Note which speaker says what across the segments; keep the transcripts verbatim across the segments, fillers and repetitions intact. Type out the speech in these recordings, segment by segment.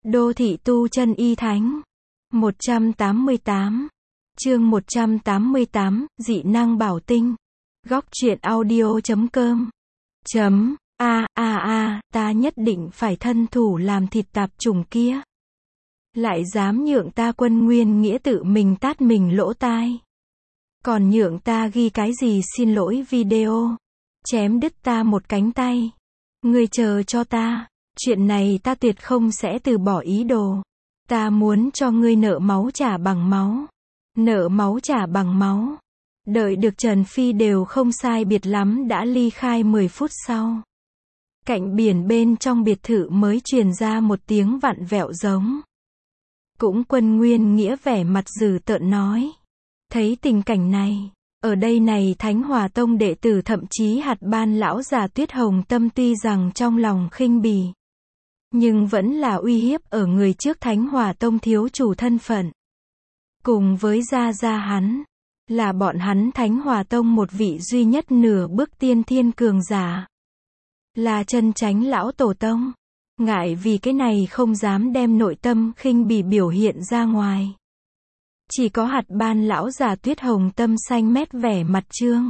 Speaker 1: Đô thị tu chân y thánh. một trăm tám mươi tám. Chương một trăm tám mươi tám, dị năng bảo tinh. Góc truyện audio chấm com. Chấm, a, a a, ta nhất định phải thân thủ làm thịt tạp chủng kia. Lại dám nhượng ta Quân Nguyên Nghĩa tự mình tát mình lỗ tai. Còn nhượng ta ghi cái gì xin lỗi video. Chém đứt ta một cánh tay. Ngươi chờ cho ta. Chuyện này ta tuyệt không sẽ từ bỏ ý đồ. Ta muốn cho ngươi nợ máu trả bằng máu. Nợ máu trả bằng máu. Đợi được Trần Phi đều không sai biệt lắm đã ly khai mười phút sau. Cạnh biển bên trong biệt thự mới truyền ra một tiếng vặn vẹo giống. Cũng Quân Nguyên Nghĩa vẻ mặt dữ tợn nói. Thấy tình cảnh này, ở đây này Thánh Hỏa Tông đệ tử thậm chí hạt ban lão già Tuyết Hồng Tâm tuy rằng trong lòng khinh bỉ, nhưng vẫn là uy hiếp ở người trước Thánh Hỏa Tông thiếu chủ thân phận. Cùng với gia gia hắn, là bọn hắn Thánh Hỏa Tông một vị duy nhất nửa bước tiên thiên cường giả. Là chân chánh lão tổ tông. Ngại vì cái này không dám đem nội tâm khinh bỉ biểu hiện ra ngoài. Chỉ có hạt ban lão già Tuyết Hồng Tâm xanh mét vẻ mặt trương.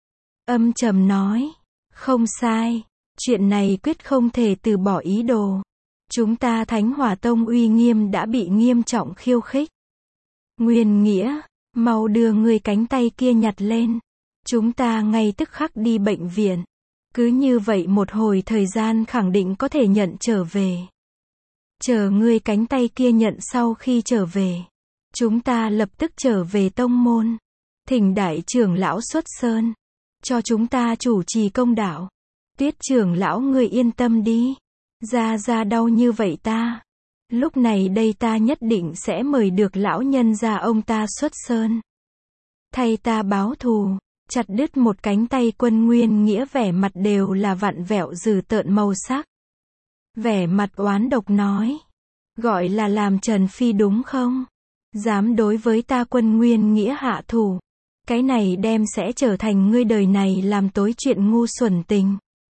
Speaker 1: Âm trầm nói. Không sai. Chuyện này quyết không thể từ bỏ ý đồ. Chúng ta Thánh Hỏa Tông uy nghiêm đã bị nghiêm trọng khiêu khích. Nguyên Nghĩa, mau đưa người cánh tay kia nhặt lên. Chúng ta ngay tức khắc đi bệnh viện. Cứ như vậy một hồi thời gian khẳng định có thể nhận trở về. Chờ ngươi cánh tay kia nhận sau khi trở về. Chúng ta lập tức trở về tông môn. Thỉnh đại trưởng lão xuất sơn. Cho chúng ta chủ trì công đạo. Tuyết trưởng lão ngươi yên tâm đi. Ra ra đau như vậy ta. Lúc này đây ta nhất định sẽ mời được lão nhân gia ông ta xuất sơn. Thay ta báo thù. Chặt đứt một cánh tay Quân Nguyên Nghĩa vẻ mặt đều là vặn vẹo dữ tợn màu sắc. Vẻ mặt oán độc nói. Gọi là làm Trần Phi đúng không? Dám đối với ta Quân Nguyên Nghĩa hạ thủ. Cái này đem sẽ trở thành ngươi đời này làm tối chuyện ngu xuẩn tình.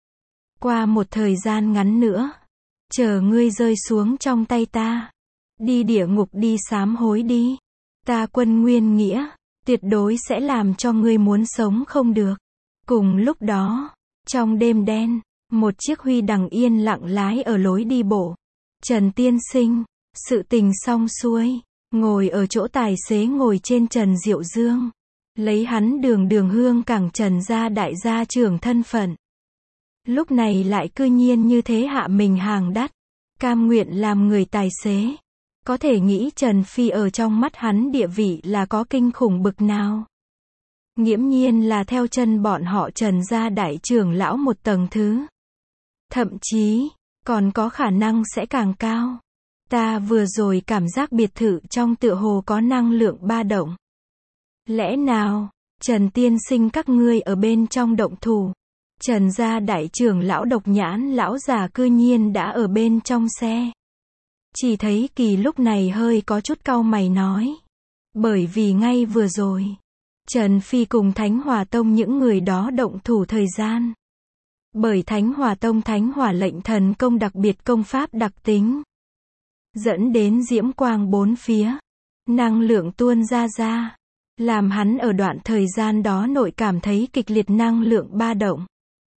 Speaker 1: Qua một thời gian ngắn nữa. Chờ ngươi rơi xuống trong tay ta. Đi địa ngục đi sám hối đi. Ta Quân Nguyên Nghĩa. Tuyệt đối sẽ làm cho ngươi muốn sống không được. Cùng lúc đó, trong đêm đen, một chiếc huy đằng yên lặng lái ở lối đi bộ. Trần tiên sinh, sự tình xong xuôi, ngồi ở chỗ tài xế ngồi trên Trần Diệu Dương. Lấy hắn đường đường hương cảng Trần gia đại gia trưởng thân phận. Lúc này lại cư nhiên như thế hạ mình hàng đắt. Cam nguyện làm người tài xế. Có thể nghĩ Trần Phi ở trong mắt hắn địa vị là có kinh khủng bực nào. Nghiễm nhiên là theo chân bọn họ Trần gia đại trưởng lão một tầng thứ. Thậm chí, còn có khả năng sẽ càng cao. Ta vừa rồi cảm giác biệt thự trong tựa hồ có năng lượng ba động. Lẽ nào, Trần tiên sinh các ngươi ở bên trong động thủ. Trần gia đại trưởng lão độc nhãn lão già cư nhiên đã ở bên trong xe. Chỉ thấy Kỳ lúc này hơi có chút cau mày nói. Bởi vì ngay vừa rồi, Trần Phi cùng Thánh Hỏa Tông những người đó động thủ thời gian. Bởi Thánh Hỏa Tông Thánh Hỏa lệnh thần công đặc biệt công pháp đặc tính. Dẫn đến diễm quang bốn phía. Năng lượng tuôn ra ra. Làm hắn ở đoạn thời gian đó nội cảm thấy kịch liệt năng lượng ba động.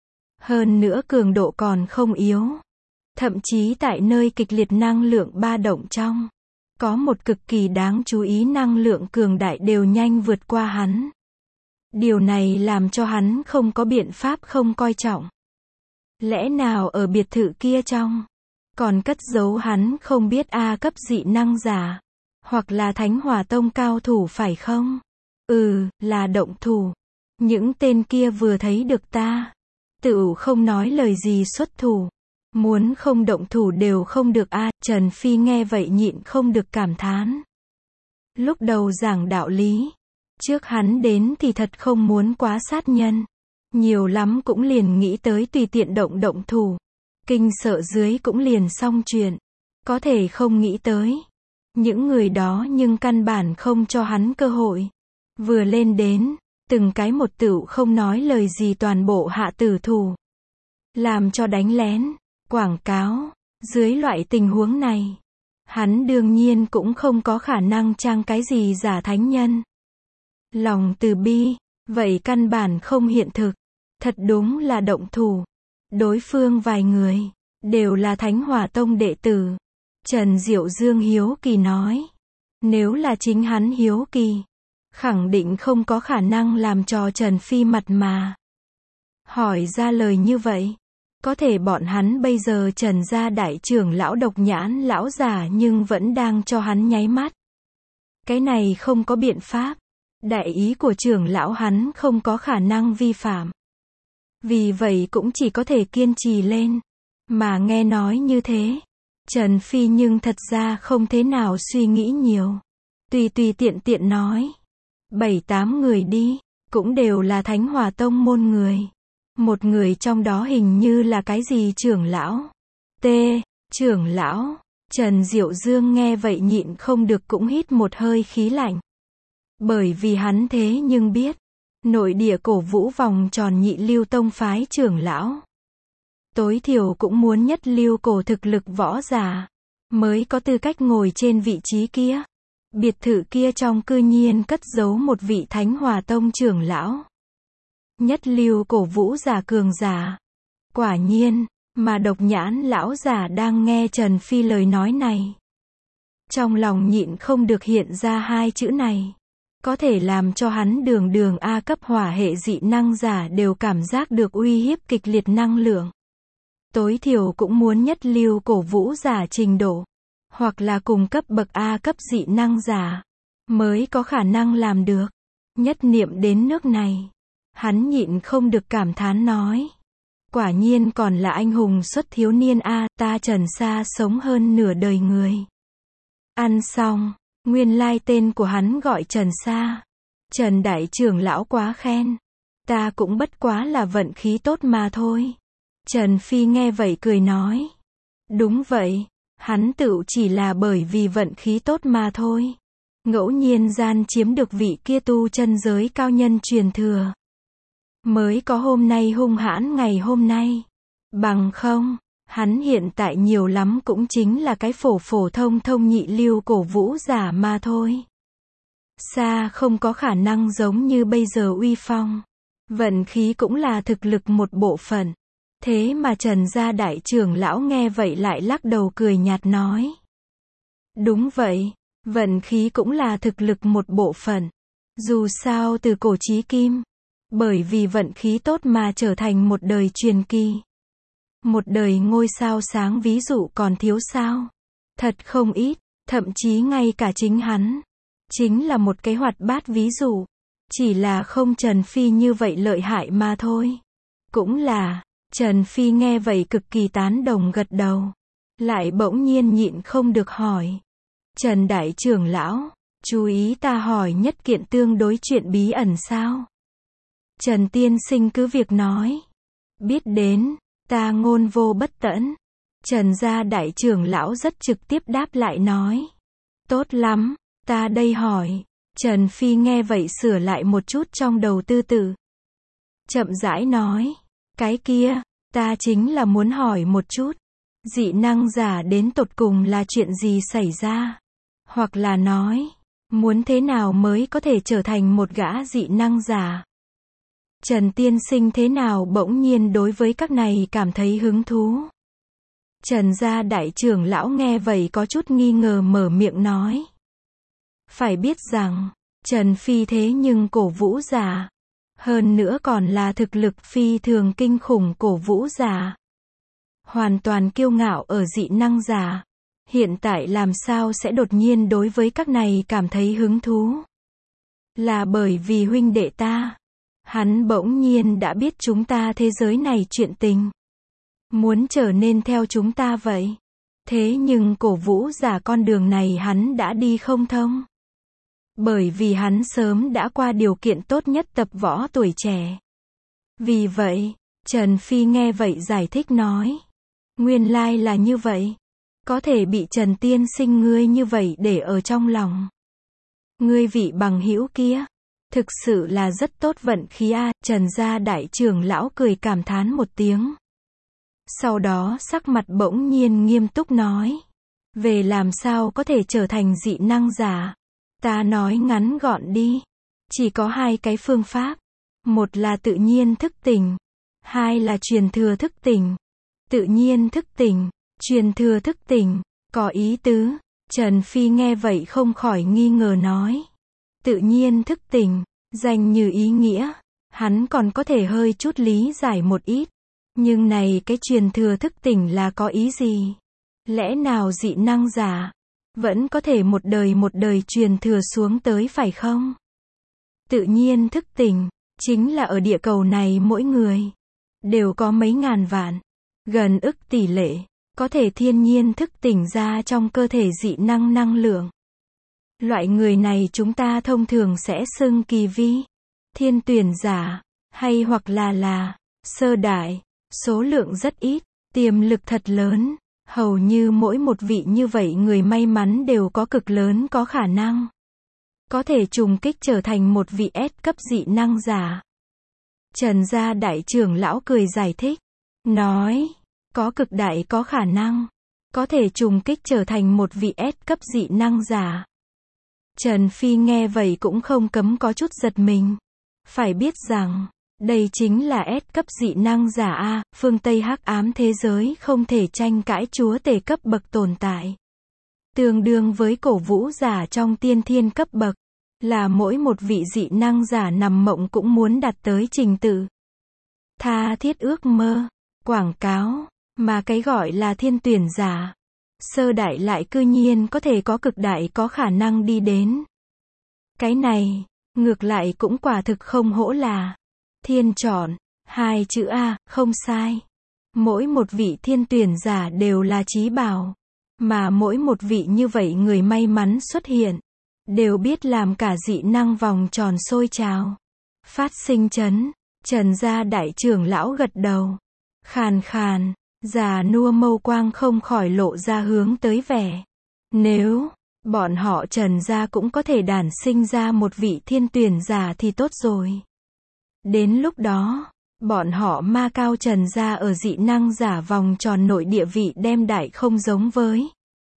Speaker 1: Hơn nữa cường độ còn không yếu. Thậm chí tại nơi kịch liệt năng lượng ba động trong, có một cực kỳ đáng chú ý năng lượng cường đại đều nhanh vượt qua hắn. Điều này làm cho hắn không có biện pháp không coi trọng. Lẽ nào ở biệt thự kia trong, còn cất giấu hắn không biết A cấp dị năng giả, hoặc là Thánh Hỏa Tông cao thủ phải không? Ừ, là động thủ. Những tên kia vừa thấy được ta, tự không nói lời gì xuất thủ. Muốn không động thủ đều không được a. Trần Phi nghe vậy nhịn không được cảm thán. Lúc đầu giảng đạo lý, trước hắn đến thì thật không muốn quá sát nhân. Nhiều lắm cũng liền nghĩ tới tùy tiện động động thủ. Kinh sợ dưới cũng liền xong chuyện. Có thể không nghĩ tới. Những người đó nhưng căn bản không cho hắn cơ hội. Vừa lên đến, từng cái một tựu không nói lời gì toàn bộ hạ tử thủ. Làm cho đánh lén. Quảng cáo, dưới loại tình huống này, Hắn đương nhiên cũng không có khả năng trang cái gì giả thánh nhân. Lòng từ bi, vậy căn bản không hiện thực. Thật đúng là động thủ. Đối phương vài người, đều là Thánh Hỏa Tông đệ tử. Trần Diệu Dương hiếu kỳ nói. Nếu là chính hắn hiếu kỳ, khẳng định không có khả năng làm cho Trần Phi mặt mà. Hỏi ra lời như vậy. Có thể bọn hắn bây giờ Trần gia đại trưởng lão độc nhãn lão giả nhưng vẫn đang cho hắn nháy mắt. Cái này không có biện pháp. Đại ý của trưởng lão hắn không có khả năng vi phạm. Vì vậy cũng chỉ có thể kiên trì lên. Mà nghe nói như thế, Trần Phi nhưng thật ra không thế nào suy nghĩ nhiều. Tùy tùy tiện tiện nói. Bảy tám người đi, cũng đều là Thánh Hỏa Tông môn người. Một người trong đó hình như là cái gì trưởng lão. T. Trưởng lão. Trần Diệu Dương nghe vậy nhịn không được cũng hít một hơi khí lạnh. Bởi vì hắn thế nhưng biết. Nội địa cổ vũ vòng tròn nhị lưu tông phái trưởng lão. Tối thiểu cũng muốn nhất lưu cổ thực lực võ giả. Mới có tư cách ngồi trên vị trí kia. Biệt thự kia trong cư nhiên cất giấu một vị Thánh Hỏa Tông trưởng lão. Nhất lưu cổ vũ giả cường giả. Quả nhiên, mà độc nhãn lão giả đang nghe Trần Phi lời nói này. Trong lòng nhịn không được hiện ra hai chữ này. Có thể làm cho hắn đường đường A cấp hỏa hệ dị năng giả đều cảm giác được uy hiếp kịch liệt năng lượng. Tối thiểu cũng muốn nhất lưu cổ vũ giả trình độ. Hoặc là cùng cấp bậc A cấp dị năng giả. Mới có khả năng làm được. Nhất niệm đến nước này. Hắn nhịn không được cảm thán nói. Quả nhiên còn là anh hùng xuất thiếu niên A, ta Trần Sa sống hơn nửa đời người. Ăn xong, nguyên lai tên của hắn gọi Trần Sa. Trần đại trưởng lão quá khen. Ta cũng bất quá là vận khí tốt mà thôi. Trần Phi nghe vậy cười nói. Đúng vậy, hắn tự chỉ là bởi vì vận khí tốt mà thôi. Ngẫu nhiên gian chiếm được vị kia tu chân giới cao nhân truyền thừa. Mới có hôm nay hung hãn ngày hôm nay. Bằng không, hắn hiện tại nhiều lắm cũng chính là cái phổ phổ thông thông nhị lưu cổ vũ giả mà thôi. Xa không có khả năng giống như bây giờ uy phong. Vận khí cũng là thực lực một bộ phận. Thế mà Trần gia đại trưởng lão nghe vậy lại lắc đầu cười nhạt nói. Đúng vậy, vận khí cũng là thực lực một bộ phận. Dù sao từ cổ chí kim. Bởi vì vận khí tốt mà trở thành một đời truyền kỳ. Một đời ngôi sao sáng ví dụ còn thiếu sao. Thật không ít, thậm chí ngay cả chính hắn. Chính là một cái hoạt bát ví dụ. Chỉ là không Trần Phi như vậy lợi hại mà thôi. Cũng là, Trần Phi nghe vậy cực kỳ tán đồng gật đầu. Lại bỗng nhiên nhịn không được hỏi. Trần đại trưởng lão, chú ý ta hỏi nhất kiện tương đối chuyện bí ẩn sao? Trần tiên sinh cứ việc nói. Biết đến, ta ngôn vô bất tẫn. Trần gia đại trưởng lão rất trực tiếp đáp lại nói. Tốt lắm, ta đây hỏi. Trần Phi nghe vậy sửa lại một chút trong đầu tư tử. Chậm rãi nói. Cái kia, ta chính là muốn hỏi một chút. Dị năng giả đến tột cùng là chuyện gì xảy ra? Hoặc là nói, muốn thế nào mới có thể trở thành một gã dị năng giả? Trần tiên sinh thế nào bỗng nhiên đối với các này cảm thấy hứng thú? Trần gia đại trưởng lão nghe vậy có chút nghi ngờ mở miệng nói. Phải biết rằng, Trần Phi thế nhưng cổ vũ giả. Hơn nữa còn là thực lực phi thường kinh khủng cổ vũ giả. Hoàn toàn kiêu ngạo ở dị năng giả. Hiện tại làm sao sẽ đột nhiên đối với các này cảm thấy hứng thú? Là bởi vì huynh đệ ta. Hắn bỗng nhiên đã biết chúng ta thế giới này chuyện tình. Muốn trở nên theo chúng ta vậy. Thế nhưng cổ vũ giả con đường này hắn đã đi không thông. Bởi vì hắn sớm đã qua điều kiện tốt nhất tập võ tuổi trẻ. Vì vậy, Trần Phi nghe vậy giải thích nói. Nguyên lai là như vậy. Có thể bị Trần tiên sinh ngươi như vậy để ở trong lòng. Ngươi vị bằng hữu kia. Thực sự là rất tốt vận khí a. Trần gia đại trưởng lão cười cảm thán một tiếng. Sau đó sắc mặt bỗng nhiên nghiêm túc nói. Về làm sao có thể trở thành dị năng giả? Ta nói ngắn gọn đi. Chỉ có hai cái phương pháp. Một là tự nhiên thức tỉnh. Hai là truyền thừa thức tỉnh. Tự nhiên thức tỉnh, truyền thừa thức tỉnh, có ý tứ. Trần Phi nghe vậy không khỏi nghi ngờ nói. Tự nhiên thức tỉnh, danh như ý nghĩa. Hắn còn có thể hơi chút lý giải một ít. Nhưng này cái truyền thừa thức tỉnh là có ý gì? Lẽ nào dị năng giả vẫn có thể một đời một đời truyền thừa xuống tới phải không? Tự nhiên thức tỉnh, chính là ở địa cầu này mỗi người đều có mấy ngàn vạn, gần ức tỷ lệ, có thể thiên nhiên thức tỉnh ra trong cơ thể dị năng năng lượng. Loại người này chúng ta thông thường sẽ xưng kỳ vi, thiên tuyển giả, hay hoặc là là sơ đại, số lượng rất ít, tiềm lực thật lớn. Hầu như mỗi một vị như vậy người may mắn đều có cực lớn có khả năng có thể trùng kích trở thành một vị S cấp dị năng giả. Trần gia đại trưởng lão cười giải thích, nói, có cực đại có khả năng có thể trùng kích trở thành một vị S cấp dị năng giả. Trần Phi nghe vậy cũng không cấm có chút giật mình. Phải biết rằng, đây chính là S cấp dị năng giả A, phương Tây hắc ám thế giới không thể tranh cãi chúa tể cấp bậc tồn tại. Tương đương với cổ vũ giả trong tiên thiên cấp bậc, là mỗi một vị dị năng giả nằm mộng cũng muốn đạt tới trình tự. Tha thiết ước mơ, quảng cáo, mà cái gọi là thiên tuyển giả. Sơ đại lại cư nhiên có thể có cực đại có khả năng đi đến. Cái này, ngược lại cũng quả thực không hổ là thiên chọn, hai chữ A, không sai. Mỗi một vị thiên tuyển giả đều là chí bảo. Mà mỗi một vị như vậy người may mắn xuất hiện, đều biết làm cả dị năng vòng tròn sôi trào. Phát sinh chấn, Trần gia đại trưởng lão gật đầu. Khàn khàn, già nua mâu quang không khỏi lộ ra hướng tới vẻ. Nếu, bọn họ Trần gia cũng có thể đản sinh ra một vị thiên tuyển giả thì tốt rồi. Đến lúc đó, bọn họ ma cao Trần gia ở dị năng giả vòng tròn nội địa vị đem đại không giống với.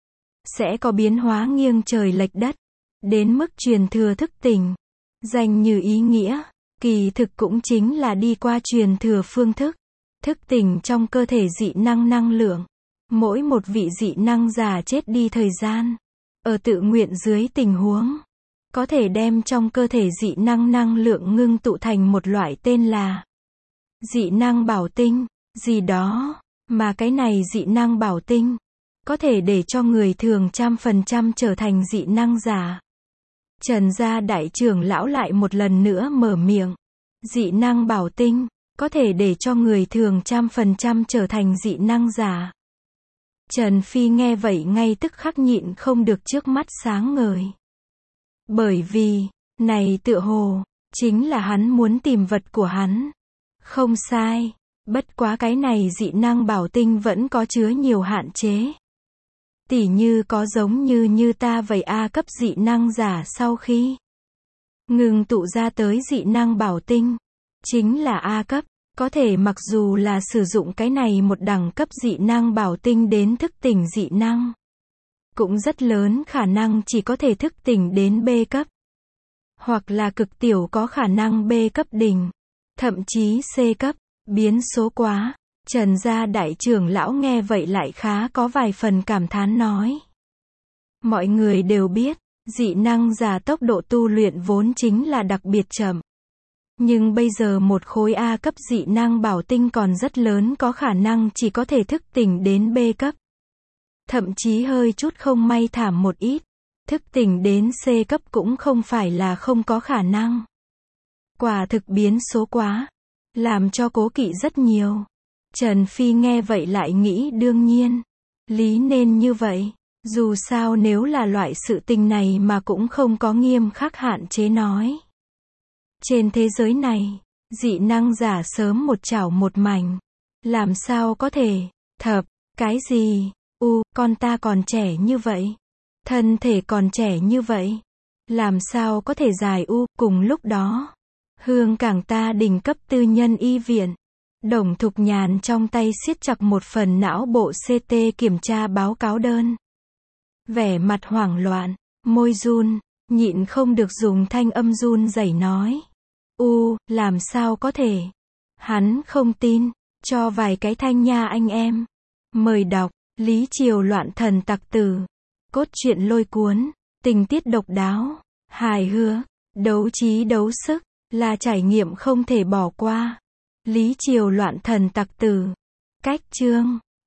Speaker 1: Sẽ có biến hóa nghiêng trời lệch đất. Đến mức truyền thừa thức tỉnh. Danh như ý nghĩa, kỳ thực cũng chính là đi qua truyền thừa phương thức. Thức tỉnh trong cơ thể dị năng năng lượng. Mỗi một vị dị năng giả chết đi thời gian. Ở tự nguyện dưới tình huống. Có thể đem trong cơ thể dị năng năng lượng ngưng tụ thành một loại tên là dị năng bảo tinh, gì đó. Mà cái này dị năng bảo tinh có thể để cho người thường trăm phần trăm trở thành dị năng giả. Trần gia đại trưởng lão lại một lần nữa mở miệng. Dị năng bảo tinh có thể để cho người thường trăm phần trăm trở thành dị năng giả. Trần Phi nghe vậy ngay tức khắc nhịn không được trước mắt sáng ngời. Bởi vì, này tựa hồ, chính là hắn muốn tìm vật của hắn. Không sai, bất quá cái này dị năng bảo tinh vẫn có chứa nhiều hạn chế. Tỉ như có giống như như ta vậy A cấp dị năng giả sau khi ngừng tụ ra tới dị năng bảo tinh, chính là A cấp, có thể mặc dù là sử dụng cái này một đẳng cấp dị năng bảo tinh đến thức tỉnh dị năng, cũng rất lớn khả năng chỉ có thể thức tỉnh đến B cấp, hoặc là cực tiểu có khả năng B cấp đỉnh, thậm chí C cấp, biến số quá. Trần gia đại trưởng lão nghe vậy lại khá có vài phần cảm thán nói. Mọi người đều biết, dị năng giả tốc độ tu luyện vốn chính là đặc biệt chậm. Nhưng bây giờ một khối A cấp dị năng bảo tinh còn rất lớn có khả năng chỉ có thể thức tỉnh đến B cấp. Thậm chí hơi chút không may thảm một ít, thức tỉnh đến C cấp cũng không phải là không có khả năng. Quả thực biến số quá, làm cho cố kỵ rất nhiều. Trần Phi nghe vậy lại nghĩ đương nhiên, lý nên như vậy, dù sao nếu là loại sự tình này mà cũng không có nghiêm khắc hạn chế nói. Trên thế giới này, dị năng giả sớm một chảo một mảnh, làm sao có thể, thập, cái gì, u, con ta còn trẻ như vậy, thân thể còn trẻ như vậy, làm sao có thể dài u, cùng lúc đó, Hương Cảng ta đỉnh cấp tư nhân y viện. Đồng Thục Nhàn trong tay siết chặt một phần não bộ xê tê kiểm tra báo cáo đơn. Vẻ mặt hoảng loạn, môi run, nhịn không được dùng thanh âm run rẩy nói. U, làm sao có thể? Hắn không tin, cho vài cái thanh nha anh em. Mời đọc, Lý Triều loạn thần tặc tử. Cốt truyện lôi cuốn, tình tiết độc đáo, hài hước, đấu trí đấu sức, là trải nghiệm không thể bỏ qua. Lý Triều loạn thần tặc tử. Cách chương